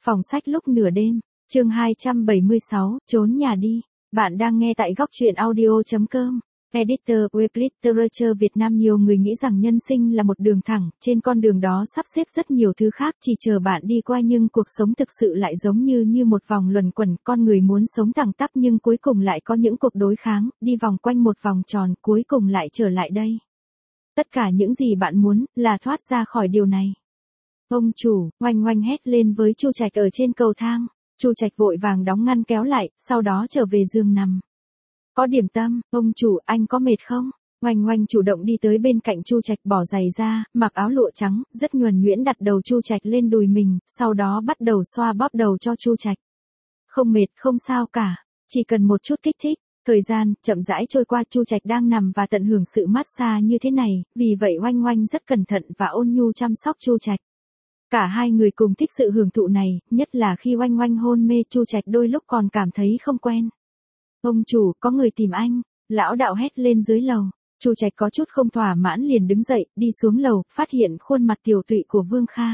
Phòng sách lúc nửa đêm, chương 276, trốn nhà đi. Bạn đang nghe tại góc truyện audio.com. Editor Web Literature Việt Nam. Nhiều người nghĩ rằng nhân sinh là một đường thẳng, trên con đường đó sắp xếp rất nhiều thứ khác chỉ chờ bạn đi qua, nhưng cuộc sống thực sự lại giống như một vòng luẩn quẩn, con người muốn sống thẳng tắp nhưng cuối cùng lại có những cuộc đối kháng, đi vòng quanh một vòng tròn, cuối cùng lại trở lại đây. Tất cả những gì bạn muốn là thoát ra khỏi điều này. Ông chủ, oanh oanh hét lên với Chu Trạch ở trên cầu thang. Chu Trạch vội vàng đóng ngăn kéo lại, sau đó trở về giường nằm. Có điểm tâm, ông chủ, anh có mệt không? Oanh oanh chủ động đi tới bên cạnh Chu Trạch, bỏ giày ra, mặc áo lụa trắng, rất nhuần nhuyễn đặt đầu Chu Trạch lên đùi mình, sau đó bắt đầu xoa bóp đầu cho Chu Trạch. Không mệt, không sao cả, chỉ cần một chút kích thích. Thời gian chậm rãi trôi qua, Chu Trạch đang nằm và tận hưởng sự massage như thế này, vì vậy oanh oanh rất cẩn thận và ôn nhu chăm sóc Chu Trạch. Cả hai người cùng thích sự hưởng thụ này, nhất là khi oanh oanh hôn mê, Chu Trạch đôi lúc còn cảm thấy không quen. Ông chủ, có người tìm anh, lão đạo hét lên dưới lầu. Chu Trạch có chút không thỏa mãn liền đứng dậy, đi xuống lầu, phát hiện khuôn mặt tiều tụy của Vương Kha.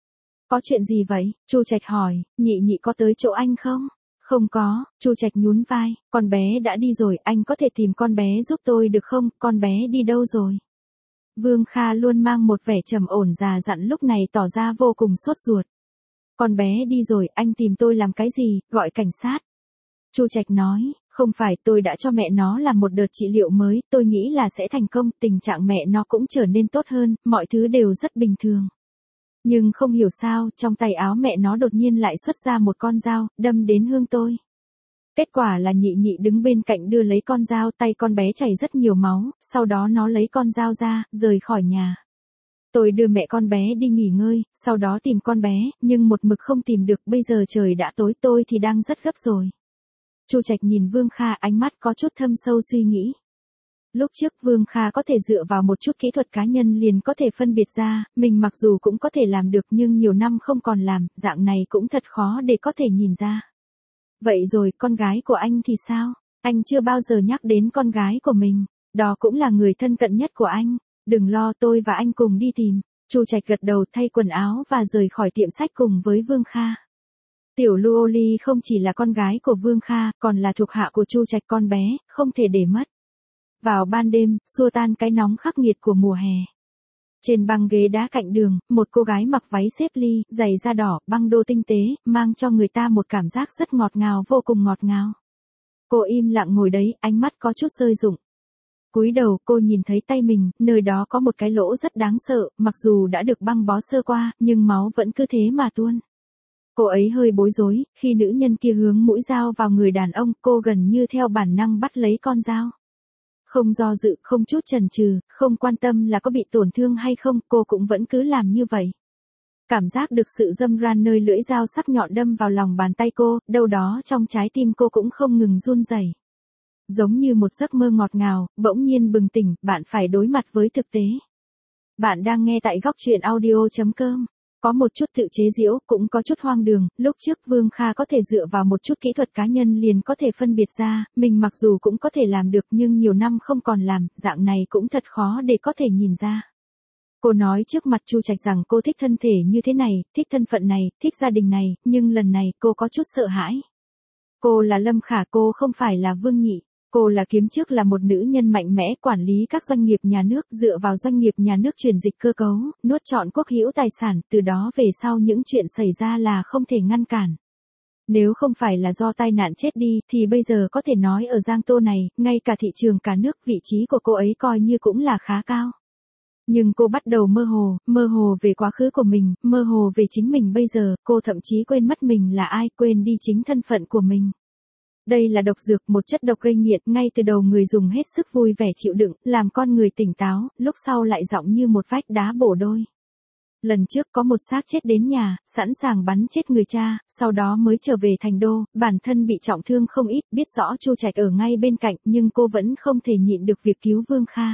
Có chuyện gì vậy? Chu Trạch hỏi, nhị nhị có tới chỗ anh không? Không có, Chu Trạch nhún vai, con bé đã đi rồi, anh có thể tìm con bé giúp tôi được không, con bé đi đâu rồi? Vương Kha luôn mang một vẻ trầm ổn già dặn, lúc này tỏ ra vô cùng sốt ruột. Con bé đi rồi, anh tìm tôi làm cái gì, gọi cảnh sát. Chu Trạch nói, không phải, tôi đã cho mẹ nó làm một đợt trị liệu mới, tôi nghĩ là sẽ thành công, tình trạng mẹ nó cũng trở nên tốt hơn, mọi thứ đều rất bình thường. Nhưng không hiểu sao, trong tay áo mẹ nó đột nhiên lại xuất ra một con dao, đâm đến hương tôi. Kết quả là nhị nhị đứng bên cạnh đưa lấy con dao, tay con bé chảy rất nhiều máu, sau đó nó lấy con dao ra, rời khỏi nhà. Tôi đưa mẹ con bé đi nghỉ ngơi, sau đó tìm con bé, nhưng một mực không tìm được, bây giờ trời đã tối, tôi thì đang rất gấp rồi. Chu Trạch nhìn Vương Kha, ánh mắt có chút thâm sâu suy nghĩ. Lúc trước Vương Kha có thể dựa vào một chút kỹ thuật cá nhân liền có thể phân biệt ra, mình mặc dù cũng có thể làm được nhưng nhiều năm không còn làm, dạng này cũng thật khó để có thể nhìn ra. Vậy rồi, con gái của anh thì sao? Anh chưa bao giờ nhắc đến con gái của mình, đó cũng là người thân cận nhất của anh. Đừng lo, tôi và anh cùng đi tìm. Chu Trạch gật đầu, thay quần áo và rời khỏi tiệm sách cùng với Vương Kha. Tiểu Luoli không chỉ là con gái của Vương Kha, còn là thuộc hạ của Chu Trạch, con bé, không thể để mất. Vào ban đêm, xua tan cái nóng khắc nghiệt của mùa hè. Trên băng ghế đá cạnh đường, một cô gái mặc váy xếp ly, giày da đỏ, băng đô tinh tế, mang cho người ta một cảm giác rất ngọt ngào, vô cùng ngọt ngào. Cô im lặng ngồi đấy, ánh mắt có chút rơi rụng. Cúi đầu, cô nhìn thấy tay mình, nơi đó có một cái lỗ rất đáng sợ, mặc dù đã được băng bó sơ qua, nhưng máu vẫn cứ thế mà tuôn. Cô ấy hơi bối rối, khi nữ nhân kia hướng mũi dao vào người đàn ông, cô gần như theo bản năng bắt lấy con dao. Không do dự, không chút chần chừ, không quan tâm là có bị tổn thương hay không, cô cũng vẫn cứ làm như vậy. Cảm giác được sự dâm ran nơi lưỡi dao sắc nhọn đâm vào lòng bàn tay cô, đâu đó trong trái tim cô cũng không ngừng run rẩy. Giống như một giấc mơ ngọt ngào, bỗng nhiên bừng tỉnh, bạn phải đối mặt với thực tế. Bạn đang nghe tại góc truyện audio.com. Có một chút tự chế giễu, cũng có chút hoang đường, lúc trước Vương Kha có thể dựa vào một chút kỹ thuật cá nhân liền có thể phân biệt ra, mình mặc dù cũng có thể làm được nhưng nhiều năm không còn làm, dạng này cũng thật khó để có thể nhìn ra. Cô nói trước mặt Chu Trạch rằng cô thích thân thể như thế này, thích thân phận này, thích gia đình này, nhưng lần này cô có chút sợ hãi. Cô là Lâm Khả, cô không phải là Vương Nhị. Cô là kiếm trước là một nữ nhân mạnh mẽ, quản lý các doanh nghiệp nhà nước, dựa vào doanh nghiệp nhà nước chuyển dịch cơ cấu, nuốt trọn quốc hữu tài sản, từ đó về sau những chuyện xảy ra là không thể ngăn cản. Nếu không phải là do tai nạn chết đi, thì bây giờ có thể nói ở Giang Tô này, ngay cả thị trường cả nước, vị trí của cô ấy coi như cũng là khá cao. Nhưng cô bắt đầu mơ hồ về quá khứ của mình, mơ hồ về chính mình bây giờ, cô thậm chí quên mất mình là ai, quên đi chính thân phận của mình. Đây là độc dược, một chất độc gây nghiện, ngay từ đầu người dùng hết sức vui vẻ chịu đựng, làm con người tỉnh táo, lúc sau lại giọng như một vách đá bổ đôi. Lần trước có một xác chết đến nhà, sẵn sàng bắn chết người cha, sau đó mới trở về thành đô, bản thân bị trọng thương không ít, biết rõ Chu Trạch ở ngay bên cạnh, nhưng cô vẫn không thể nhịn được việc cứu Vương Kha.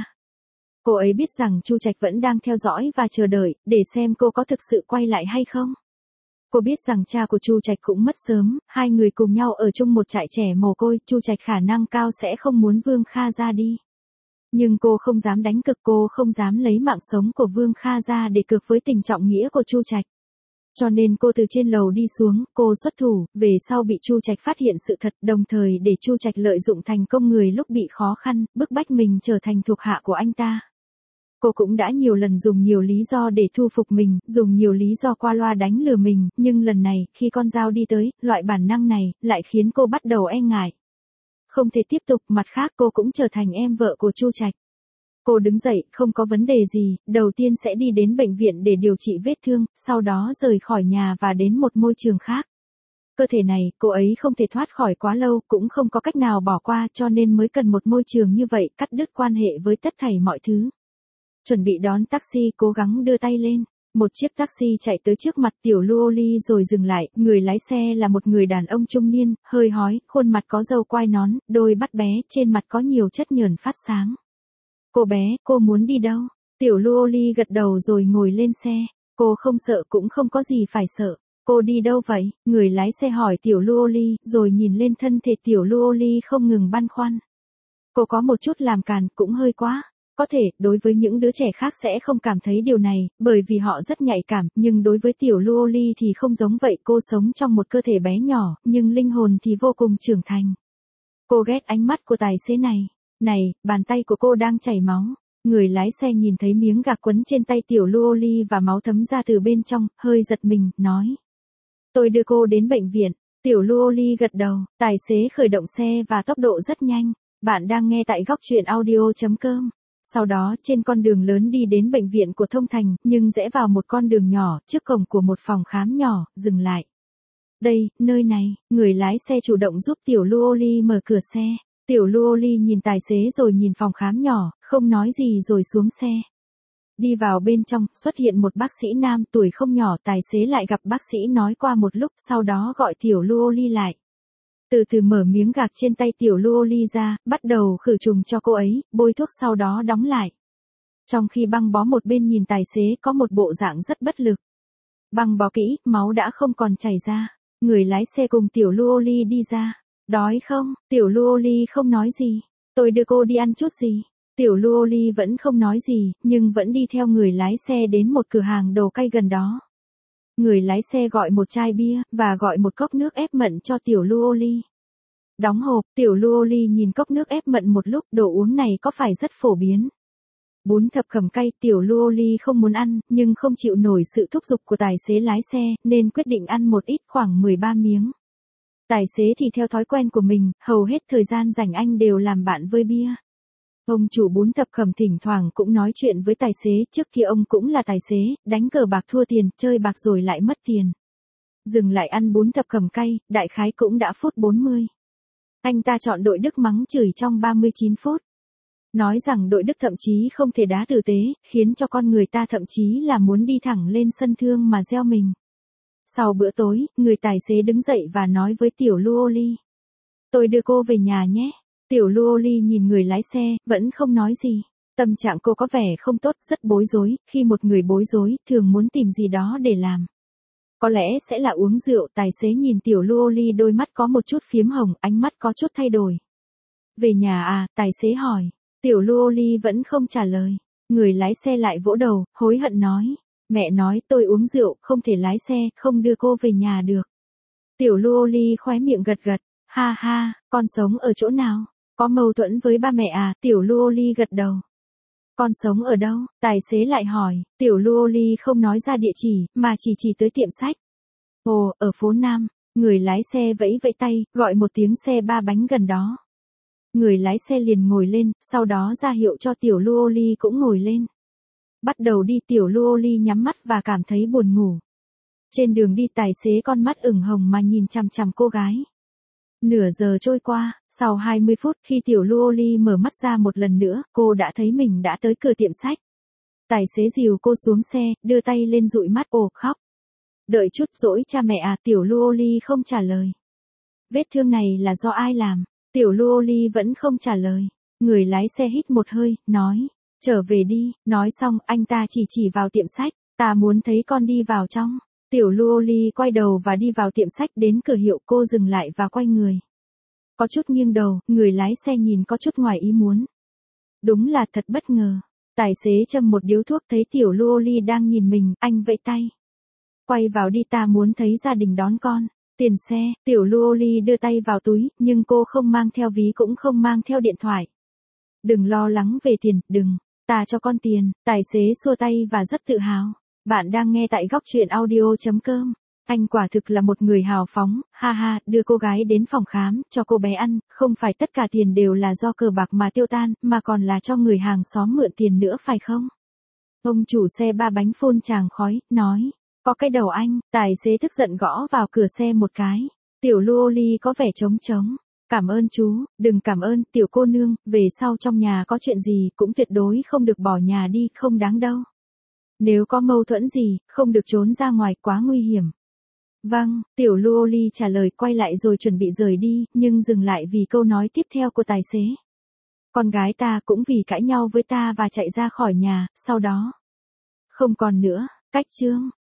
Cô ấy biết rằng Chu Trạch vẫn đang theo dõi và chờ đợi, để xem cô có thực sự quay lại hay không. Cô biết rằng cha của Chu Trạch cũng mất sớm, hai người cùng nhau ở chung một trại trẻ mồ côi, Chu Trạch khả năng cao sẽ không muốn Vương Kha ra đi. Nhưng cô không dám đánh cược, cô không dám lấy mạng sống của Vương Kha ra để cược với tình trọng nghĩa của Chu Trạch. Cho nên cô từ trên lầu đi xuống, cô xuất thủ, về sau bị Chu Trạch phát hiện sự thật, đồng thời để Chu Trạch lợi dụng thành công người lúc bị khó khăn, bức bách mình trở thành thuộc hạ của anh ta. Cô cũng đã nhiều lần dùng nhiều lý do để thu phục mình, dùng nhiều lý do qua loa đánh lừa mình, nhưng lần này, khi con dao đi tới, loại bản năng này, lại khiến cô bắt đầu e ngại. Không thể tiếp tục, mặt khác cô cũng trở thành em vợ của Chu Trạch. Cô đứng dậy, không có vấn đề gì, đầu tiên sẽ đi đến bệnh viện để điều trị vết thương, sau đó rời khỏi nhà và đến một môi trường khác. Cơ thể này, cô ấy không thể thoát khỏi quá lâu, cũng không có cách nào bỏ qua, cho nên mới cần một môi trường như vậy, cắt đứt quan hệ với tất thảy mọi thứ. Chuẩn bị đón taxi, cố gắng đưa tay lên. Một chiếc taxi chạy tới trước mặt Tiểu Lưu Ly rồi dừng lại, người lái xe là một người đàn ông trung niên, hơi hói, khuôn mặt có râu quai nón, đôi mắt bé, trên mặt có nhiều chất nhờn phát sáng. Cô bé, cô muốn đi đâu? Tiểu Lưu Ly gật đầu rồi ngồi lên xe. Cô không sợ cũng không có gì phải sợ. Cô đi đâu vậy? Người lái xe hỏi Tiểu Lưu Ly, rồi nhìn lên thân thể Tiểu Lưu Ly không ngừng băn khoăn. Cô có một chút làm càn, cũng hơi quá. Có thể, đối với những đứa trẻ khác sẽ không cảm thấy điều này, bởi vì họ rất nhạy cảm, nhưng đối với Tiểu Lưu Ly thì không giống vậy. Cô sống trong một cơ thể bé nhỏ, nhưng linh hồn thì vô cùng trưởng thành. Cô ghét ánh mắt của tài xế này. Này, bàn tay của cô đang chảy máu. Người lái xe nhìn thấy miếng gạc quấn trên tay Tiểu Lưu Ly và máu thấm ra từ bên trong, hơi giật mình, nói. Tôi đưa cô đến bệnh viện. Tiểu Lưu Ly gật đầu, tài xế khởi động xe và tốc độ rất nhanh. Bạn đang nghe tại góc truyện audio.com. Sau đó, trên con đường lớn đi đến bệnh viện của Thông Thành, nhưng rẽ vào một con đường nhỏ, trước cổng của một phòng khám nhỏ, dừng lại. Đây, nơi này, người lái xe chủ động giúp Tiểu Lưu Ly mở cửa xe. Tiểu Lưu Ly nhìn tài xế rồi nhìn phòng khám nhỏ, không nói gì rồi xuống xe. Đi vào bên trong, xuất hiện một bác sĩ nam tuổi không nhỏ, tài xế lại gặp bác sĩ nói qua một lúc, sau đó gọi Tiểu Lưu Ly lại. Từ từ mở miếng gạc trên tay Tiểu Lưu Ly ra, bắt đầu khử trùng cho cô ấy, bôi thuốc sau đó đóng lại. Trong khi băng bó một bên nhìn tài xế có một bộ dạng rất bất lực. Băng bó kỹ, máu đã không còn chảy ra. Người lái xe cùng Tiểu Lưu Ly đi ra. Đói không? Tiểu Lưu Ly không nói gì. Tôi đưa cô đi ăn chút gì. Tiểu Lưu Ly vẫn không nói gì, nhưng vẫn đi theo người lái xe đến một cửa hàng đồ cay gần đó. Người lái xe gọi một chai bia, và gọi một cốc nước ép mận cho Tiểu Lưu Ly. Đóng hộp, Tiểu Lưu Ly nhìn cốc nước ép mận một lúc, đồ uống này có phải rất phổ biến. Bún thập cẩm cay, Tiểu Lưu Ly không muốn ăn, nhưng không chịu nổi sự thúc giục của tài xế lái xe, nên quyết định ăn một ít, khoảng 13 miếng. Tài xế thì theo thói quen của mình, hầu hết thời gian rảnh anh đều làm bạn với bia. Ông chủ bún thập cẩm thỉnh thoảng cũng nói chuyện với tài xế, trước kia ông cũng là tài xế, đánh cờ bạc thua tiền, chơi bạc rồi lại mất tiền. Dừng lại ăn bún thập cẩm cay, đại khái cũng đã phút 40. Anh ta chọn đội Đức mắng chửi trong 39 phút. Nói rằng đội Đức thậm chí không thể đá tử tế, khiến cho con người ta thậm chí là muốn đi thẳng lên sân thương mà gieo mình. Sau bữa tối, người tài xế đứng dậy và nói với Tiểu Lưu Ly. Tôi đưa cô về nhà nhé. Tiểu Lưu Ly nhìn người lái xe, vẫn không nói gì. Tâm trạng cô có vẻ không tốt, rất bối rối, khi một người bối rối, thường muốn tìm gì đó để làm. Có lẽ sẽ là uống rượu, tài xế nhìn Tiểu Lưu Ly đôi mắt có một chút phiếm hồng, ánh mắt có chút thay đổi. Về nhà à, tài xế hỏi. Tiểu Lưu Ly vẫn không trả lời. Người lái xe lại vỗ đầu, hối hận nói. Mẹ nói tôi uống rượu, không thể lái xe, không đưa cô về nhà được. Tiểu Lưu Ly khóe miệng gật gật. Ha ha, con sống ở chỗ nào? Có mâu thuẫn với ba mẹ à? Tiểu Lưu Ly gật đầu. Con sống ở đâu? Tài xế lại hỏi. Tiểu Lưu Ly không nói ra địa chỉ, mà chỉ tới tiệm sách. Ồ, ở phố Nam. Người lái xe vẫy vẫy tay, gọi một tiếng xe ba bánh gần đó. Người lái xe liền ngồi lên, sau đó ra hiệu cho Tiểu Lưu Ly cũng ngồi lên. Bắt đầu đi, Tiểu Lưu Ly nhắm mắt và cảm thấy buồn ngủ. Trên đường đi tài xế con mắt ửng hồng mà nhìn chằm chằm cô gái. Nửa giờ trôi qua, sau 20 phút khi Tiểu Lưu Ly mở mắt ra một lần nữa, cô đã thấy mình đã tới cửa tiệm sách. Tài xế dìu cô xuống xe, đưa tay lên dụi mắt, ồ khóc. Đợi chút, dỗi cha mẹ à? Tiểu Lưu Ly không trả lời. Vết thương này là do ai làm? Tiểu Lưu Ly vẫn không trả lời. Người lái xe hít một hơi, nói. Trở về đi. Nói xong, anh ta chỉ vào tiệm sách. Ta muốn thấy con đi vào trong. Tiểu Lưu Ly quay đầu và đi vào tiệm sách, đến cửa hiệu cô dừng lại và quay người. Có chút nghiêng đầu, người lái xe nhìn có chút ngoài ý muốn. Đúng là thật bất ngờ. Tài xế châm một điếu thuốc, thấy Tiểu Lưu Ly đang nhìn mình, anh vẫy tay. quay vào đi, ta muốn thấy gia đình đón con. Tiền xe, tiểu Luoli đưa tay vào túi, nhưng cô không mang theo ví cũng không mang theo điện thoại. Đừng lo lắng về tiền, đừng, ta cho con tiền, tài xế xua tay và rất tự hào. Bạn đang nghe tại góc truyện audio.com. Anh quả thực là một người hào phóng, ha ha, đưa cô gái đến phòng khám, cho cô bé ăn, không phải tất cả tiền đều là do cờ bạc mà tiêu tan, mà còn là cho người hàng xóm mượn tiền nữa phải không? Ông chủ xe ba bánh phun tràng khói, nói, có cái đầu anh, tài xế tức giận gõ vào cửa xe một cái. Tiểu Luoli có vẻ trống trống. Cảm ơn chú, đừng cảm ơn, tiểu cô nương, về sau trong nhà có chuyện gì cũng tuyệt đối không được bỏ nhà đi, không đáng đâu. Nếu có mâu thuẫn gì, không được trốn ra ngoài, quá nguy hiểm. Vâng, tiểu Luoli trả lời, quay lại rồi chuẩn bị rời đi, nhưng dừng lại vì câu nói tiếp theo của tài xế. Con gái ta cũng vì cãi nhau với ta và chạy ra khỏi nhà, sau đó. Không còn nữa, cách chương.